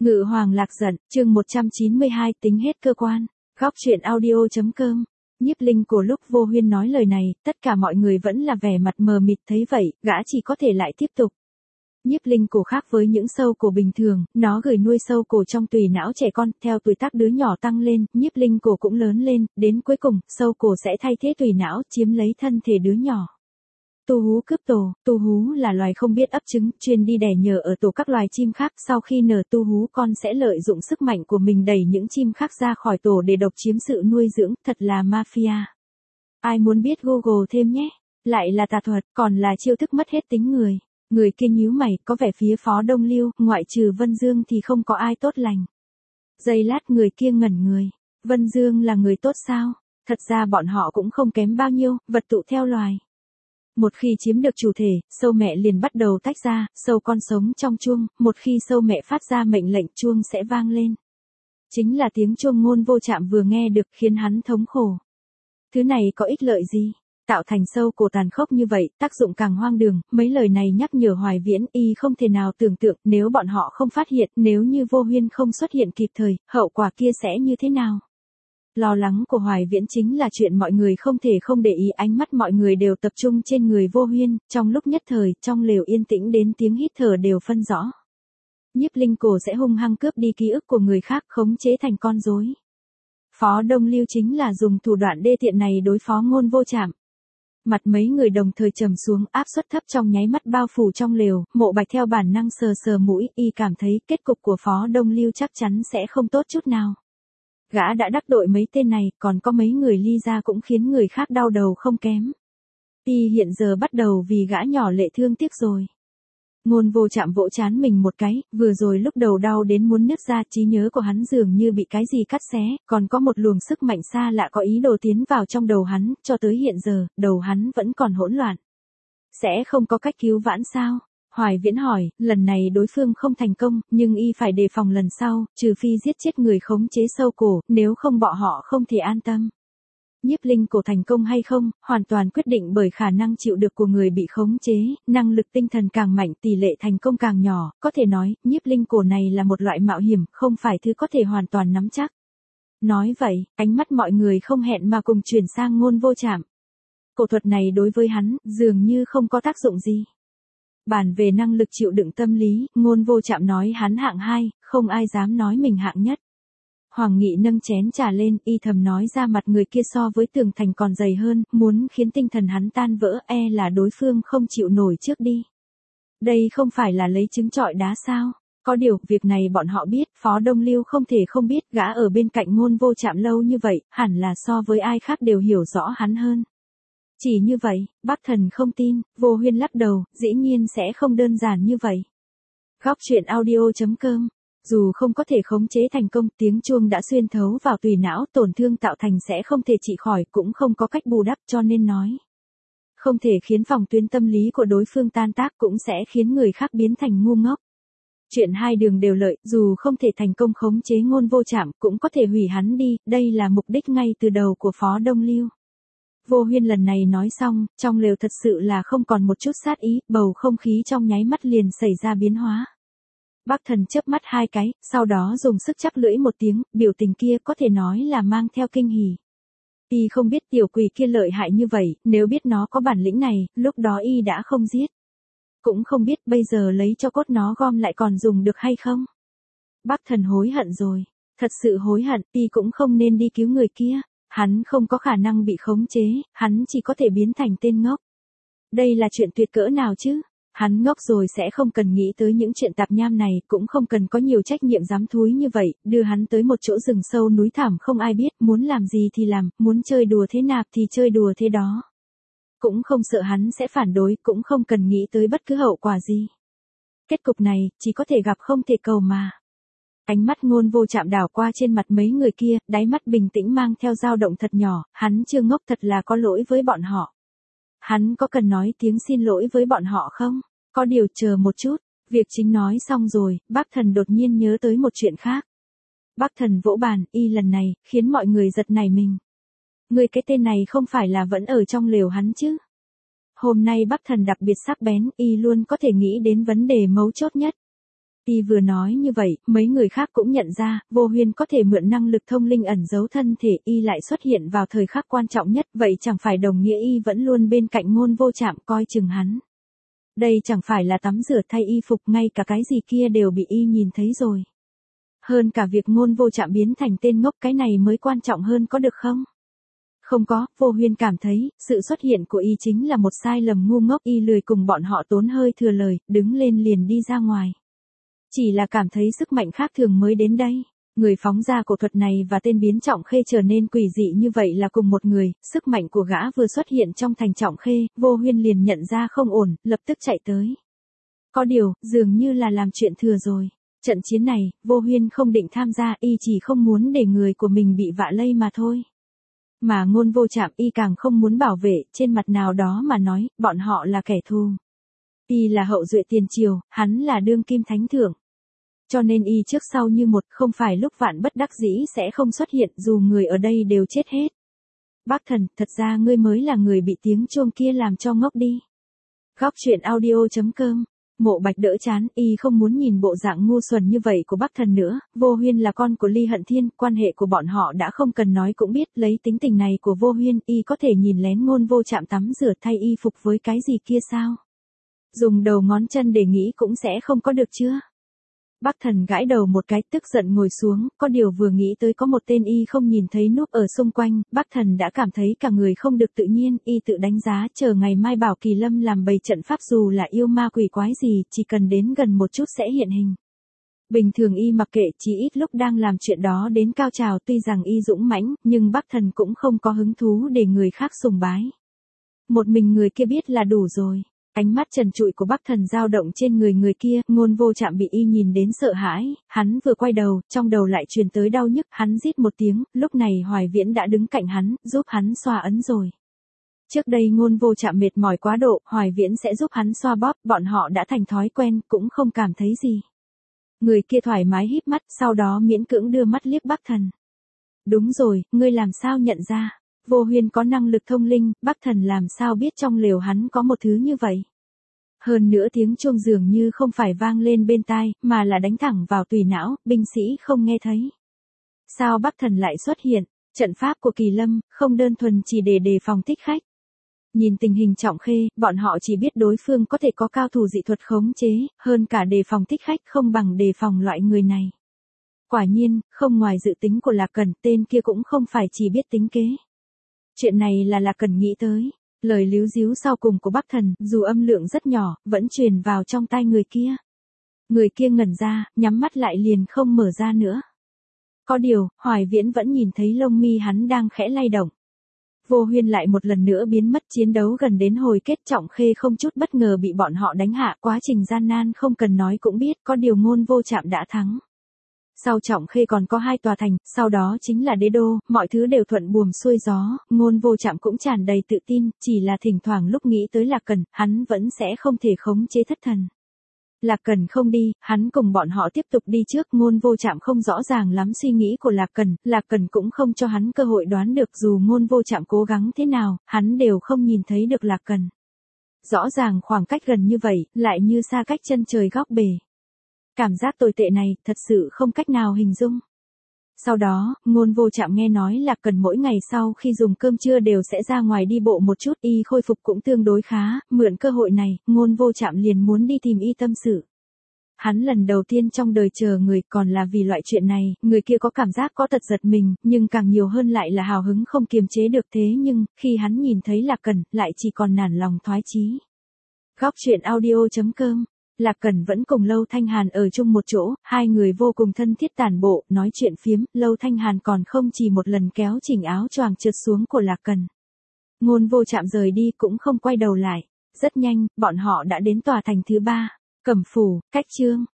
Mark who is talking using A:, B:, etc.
A: Ngự hoàng lạc giận, chương 192 tính hết cơ quan. Góc truyện audio.com. Nhiếp Linh của lúc Vô Huyên nói lời này, tất cả mọi người vẫn là vẻ mặt mờ mịt thấy vậy, gã chỉ có thể lại tiếp tục. Nhiếp Linh cổ khác với những sâu cổ bình thường, nó gửi nuôi sâu cổ trong tùy não trẻ con, theo tuổi tác đứa nhỏ tăng lên, Nhiếp Linh cổ cũng lớn lên, đến cuối cùng, sâu cổ sẽ thay thế tùy não, chiếm lấy thân thể đứa nhỏ. Tu hú cướp tổ, tu hú là loài không biết ấp trứng, chuyên đi đẻ nhờ ở tổ các loài chim khác, sau khi nở tu hú con sẽ lợi dụng sức mạnh của mình đẩy những chim khác ra khỏi tổ để độc chiếm sự nuôi dưỡng, thật là mafia. Ai muốn biết Google thêm nhé, lại là tà thuật, còn là chiêu thức mất hết tính người. Người kia nhíu mày, có vẻ phía Phó Đông Lưu, ngoại trừ Vân Dương thì không có ai tốt lành. Giây lát người kia ngẩn người, Vân Dương là người tốt sao? Thật ra bọn họ cũng không kém bao nhiêu, vật tụ theo loài. Một khi chiếm được chủ thể, sâu mẹ liền bắt đầu tách ra, sâu con sống trong chuông, một khi sâu mẹ phát ra mệnh lệnh chuông sẽ vang lên. Chính là tiếng chuông Ngôn Vô Trạm vừa nghe được khiến hắn thống khổ. Thứ này có ích lợi gì? Tạo thành sâu cổ tàn khốc như vậy, tác dụng càng hoang đường, mấy lời này nhắc nhở Hoài Viễn, y không thể nào tưởng tượng nếu bọn họ không phát hiện, nếu như Vô Huyên không xuất hiện kịp thời, hậu quả kia sẽ như thế nào? Lo lắng của Hoài Viễn chính là chuyện mọi người không thể không để ý, ánh mắt mọi người đều tập trung trên người Vô Huyên, trong lúc nhất thời, trong lều yên tĩnh đến tiếng hít thở đều phân rõ. Nhiếp Linh cổ sẽ hung hăng cướp đi ký ức của người khác, khống chế thành con rối. Phó Đông Lưu chính là dùng thủ đoạn đê tiện này đối phó Ngôn Vô Trạm. Mặt mấy người đồng thời trầm xuống, áp suất thấp trong nháy mắt bao phủ trong lều, Mộ Bạch theo bản năng sờ sờ mũi, y cảm thấy kết cục của Phó Đông Lưu chắc chắn sẽ không tốt chút nào. Gã đã đắc tội mấy tên này, còn có mấy người ly ra cũng khiến người khác đau đầu không kém. Y hiện giờ bắt đầu vì gã nhỏ lệ thương tiếc rồi. Ngôn Vô Trạm vỗ trán mình một cái, vừa rồi lúc đầu đau đến muốn nứt ra, trí nhớ của hắn dường như bị cái gì cắt xé, còn có một luồng sức mạnh xa lạ có ý đồ tiến vào trong đầu hắn, cho tới hiện giờ, đầu hắn vẫn còn hỗn loạn. Sẽ không có cách cứu vãn sao? Hoài Viễn hỏi, lần này đối phương không thành công, nhưng y phải đề phòng lần sau, trừ phi giết chết người khống chế sâu cổ, nếu không bọn họ không thể an tâm. Nhiếp Linh cổ thành công hay không, hoàn toàn quyết định bởi khả năng chịu đựng của người bị khống chế, năng lực tinh thần càng mạnh tỷ lệ thành công càng nhỏ, có thể nói, Nhiếp Linh cổ này là một loại mạo hiểm, không phải thứ có thể hoàn toàn nắm chắc. Nói vậy, ánh mắt mọi người không hẹn mà cùng chuyển sang Ngôn Vô Trạm. Cổ thuật này đối với hắn, dường như không có tác dụng gì. Bàn về năng lực chịu đựng tâm lý, Ngôn Vô Trạm nói hắn hạng 2, không ai dám nói mình hạng nhất. Hoàng Nghị nâng chén trà lên, y thầm nói ra mặt người kia so với tường thành còn dày hơn, muốn khiến tinh thần hắn tan vỡ, là đối phương không chịu nổi trước đi. Đây không phải là lấy trứng trọi đá sao? Có điều, việc này bọn họ biết, Phó Đông Lưu không thể không biết, gã ở bên cạnh Ngôn Vô Trạm lâu như vậy, hẳn là so với ai khác đều hiểu rõ hắn hơn. Chỉ như vậy, Bắc Thần không tin, Vô Huyên lắc đầu, dĩ nhiên sẽ không đơn giản như vậy. Góc truyện audio.com. Dù không có thể khống chế thành công, tiếng chuông đã xuyên thấu vào tùy não, tổn thương tạo thành sẽ không thể trị khỏi, cũng không có cách bù đắp, cho nên nói. Không thể khiến phòng tuyến tâm lý của đối phương tan tác, cũng sẽ khiến người khác biến thành ngu ngốc. Chuyện hai đường đều lợi, dù không thể thành công khống chế Ngôn Vô Trạm, cũng có thể hủy hắn đi, đây là mục đích ngay từ đầu của Phó Đông Lưu. Vô Huyên lần này nói xong, trong lều thật sự là không còn một chút sát ý, bầu không khí trong nháy mắt liền xảy ra biến hóa. Bắc Thần chớp mắt hai cái, sau đó dùng sức chắp lưỡi một tiếng, biểu tình kia có thể nói là mang theo kinh hỉ. Y không biết tiểu quỷ kia lợi hại như vậy, nếu biết nó có bản lĩnh này, lúc đó y đã không giết. Cũng không biết bây giờ lấy cho cốt nó gom lại còn dùng được hay không. Bắc Thần hối hận rồi, thật sự hối hận, y cũng không nên đi cứu người kia. Hắn không có khả năng bị khống chế, hắn chỉ có thể biến thành tên ngốc. Đây là chuyện tuyệt cỡ nào chứ? Hắn ngốc rồi sẽ không cần nghĩ tới những chuyện tạp nham này, cũng không cần có nhiều trách nhiệm dám thúi như vậy, đưa hắn tới một chỗ rừng sâu núi thẳm không ai biết, muốn làm gì thì làm, muốn chơi đùa thế nào thì chơi đùa thế đó. Cũng không sợ hắn sẽ phản đối, cũng không cần nghĩ tới bất cứ hậu quả gì. Kết cục này, chỉ có thể gặp không thể cầu mà. Ánh mắt Ngôn Vô Trạm đảo qua trên mặt mấy người kia, đáy mắt bình tĩnh mang theo dao động thật nhỏ, hắn chưa ngốc, thật là có lỗi với bọn họ. Hắn có cần nói tiếng xin lỗi với bọn họ không? Có điều chờ một chút, việc chính nói xong rồi, Bắc Thần đột nhiên nhớ tới một chuyện khác. Bắc Thần vỗ bàn, y lần này, khiến mọi người giật nảy mình. Người cái tên này không phải là vẫn ở trong lều hắn chứ? Hôm nay Bắc Thần đặc biệt sắc bén, y luôn có thể nghĩ đến vấn đề mấu chốt nhất. Y vừa nói như vậy, mấy người khác cũng nhận ra, Vô Huyên có thể mượn năng lực thông linh ẩn giấu thân thể Y lại xuất hiện vào thời khắc quan trọng nhất, vậy chẳng phải đồng nghĩa Y vẫn luôn bên cạnh Ngôn Vô Trạm coi chừng hắn. Đây chẳng phải là tắm rửa thay y phục, ngay cả cái gì kia đều bị Y nhìn thấy rồi. Hơn cả việc Ngôn Vô Trạm biến thành tên ngốc, cái này mới quan trọng hơn có được không? Không có, Vô Huyên cảm thấy, sự xuất hiện của Y chính là một sai lầm ngu ngốc. Y lười cùng bọn họ tốn hơi thừa lời, đứng lên liền đi ra ngoài. Chỉ là cảm thấy sức mạnh khác thường mới đến đây. Người phóng ra cổ thuật này và tên biến Trọng Khê trở nên quỷ dị như vậy là cùng một người, sức mạnh của gã vừa xuất hiện trong thành Trọng Khê, Vô Huyên liền nhận ra không ổn, lập tức chạy tới. Có điều, dường như là làm chuyện thừa rồi. Trận chiến này, Vô Huyên không định tham gia, Y chỉ không muốn để người của mình bị vạ lây mà thôi. Mà Ngôn Vô Trạm Y càng không muốn bảo vệ, trên mặt nào đó mà nói, bọn họ là kẻ thù. Y là hậu duệ tiền triều, hắn là đương kim thánh thượng. Cho nên Y trước sau như một, không phải lúc vạn bất đắc dĩ sẽ không xuất hiện, dù người ở đây đều chết hết. Bác Thần, thật ra ngươi mới là người bị tiếng chuông kia làm cho ngốc đi. Góc truyện audio.com. Mộ Bạch đỡ chán, Y không muốn nhìn bộ dạng ngu xuẩn như vậy của Bác Thần nữa. Vô Huyên là con của Ly Hận Thiên, quan hệ của bọn họ đã không cần nói cũng biết, lấy tính tình này của Vô Huyên, Y có thể nhìn lén Ngôn Vô Trạm tắm rửa thay y phục với cái gì kia sao? Dùng đầu ngón chân để nghĩ cũng sẽ không có được chưa? Bác Thần gãi đầu một cái, tức giận ngồi xuống, có điều vừa nghĩ tới có một tên Y không nhìn thấy núp ở xung quanh, Bác Thần đã cảm thấy cả người không được tự nhiên. Y tự đánh giá, chờ ngày mai bảo Kỳ Lâm làm bày trận pháp, dù là yêu ma quỷ quái gì, chỉ cần đến gần một chút sẽ hiện hình. Bình thường Y mặc kệ, chỉ ít lúc đang làm chuyện đó đến cao trào, tuy rằng Y dũng mãnh, nhưng Bác Thần cũng không có hứng thú để người khác sùng bái. Một mình người kia biết là đủ rồi. Ánh mắt trần trụi của Bác Thần dao động trên người kia, Ngôn Vô Trạm bị Y nhìn đến sợ hãi, hắn vừa quay đầu, trong đầu lại truyền tới đau nhức, hắn rít một tiếng, lúc này Hoài Viễn đã đứng cạnh hắn, giúp hắn xoa ấn rồi. Trước đây Ngôn Vô Trạm mệt mỏi quá độ, Hoài Viễn sẽ giúp hắn xoa bóp, bọn họ đã thành thói quen, cũng không cảm thấy gì. Người kia thoải mái híp mắt, sau đó miễn cưỡng đưa mắt liếc Bác Thần. Đúng rồi, ngươi làm sao nhận ra? Vô Huyên có năng lực thông linh, Bác Thần làm sao biết trong lều hắn có một thứ như vậy? Hơn nữa tiếng chuông dường như không phải vang lên bên tai, mà là đánh thẳng vào tùy não, binh sĩ không nghe thấy. Sao Bác Thần lại xuất hiện? Trận pháp của Kỳ Lâm, không đơn thuần chỉ để đề phòng thích khách. Nhìn tình hình Trọng Khê, bọn họ chỉ biết đối phương có thể có cao thủ dị thuật khống chế, hơn cả đề phòng thích khách không bằng đề phòng loại người này. Quả nhiên, không ngoài dự tính của Lạc Cẩn, tên kia cũng không phải chỉ biết tính kế. Chuyện này là Lạc Cẩn nghĩ tới. Lời líu díu sau cùng của Bác Thần, dù âm lượng rất nhỏ, vẫn truyền vào trong tai người kia. Người kia ngẩn ra, nhắm mắt lại liền không mở ra nữa. Có điều, Hoài Viễn vẫn nhìn thấy lông mi hắn đang khẽ lay động. Vô Huyên lại một lần nữa biến mất, chiến đấu gần đến hồi kết, Trọng Khê không chút bất ngờ bị bọn họ đánh hạ, quá trình gian nan không cần nói cũng biết, có điều Ngôn Vô Trạm đã thắng. Sau Trọng Khê còn có 2 tòa thành, sau đó chính là đế đô, mọi thứ đều thuận buồm xuôi gió, Ngôn Vô Trạm cũng tràn đầy tự tin, chỉ là thỉnh thoảng lúc nghĩ tới Lạc Cẩn, hắn vẫn sẽ không thể khống chế thất thần. Lạc Cẩn không đi, hắn cùng bọn họ tiếp tục đi trước, Ngôn Vô Trạm không rõ ràng lắm suy nghĩ của Lạc Cẩn cũng không cho hắn cơ hội đoán được, dù Ngôn Vô Trạm cố gắng thế nào, hắn đều không nhìn thấy được Lạc Cẩn. Rõ ràng khoảng cách gần như vậy, lại như xa cách chân trời góc bể. Cảm giác tồi tệ này, thật sự không cách nào hình dung. Sau đó, Ngôn Vô Trạm nghe nói Lạc Cẩn mỗi ngày sau khi dùng cơm trưa đều sẽ ra ngoài đi bộ một chút, Y khôi phục cũng tương đối khá, mượn cơ hội này, Ngôn Vô Trạm liền muốn đi tìm Y tâm sự. Hắn lần đầu tiên trong đời chờ người, còn là vì loại chuyện này, người kia có cảm giác có tật giật mình, nhưng càng nhiều hơn lại là hào hứng không kiềm chế được, thế nhưng, khi hắn nhìn thấy Lạc Cẩn, lại chỉ còn nản lòng thoái chí. Góc truyện audio.com. Lạc Cẩn vẫn cùng Lâu Thanh Hàn ở chung một chỗ, hai người vô cùng thân thiết tản bộ, nói chuyện phiếm, Lâu Thanh Hàn còn không chỉ một lần kéo chỉnh áo choàng trượt xuống của Lạc Cẩn. Ngôn Vô Trạm rời đi cũng không quay đầu lại. Rất nhanh, bọn họ đã đến tòa thành thứ 3, Cẩm Phủ, cách Chương.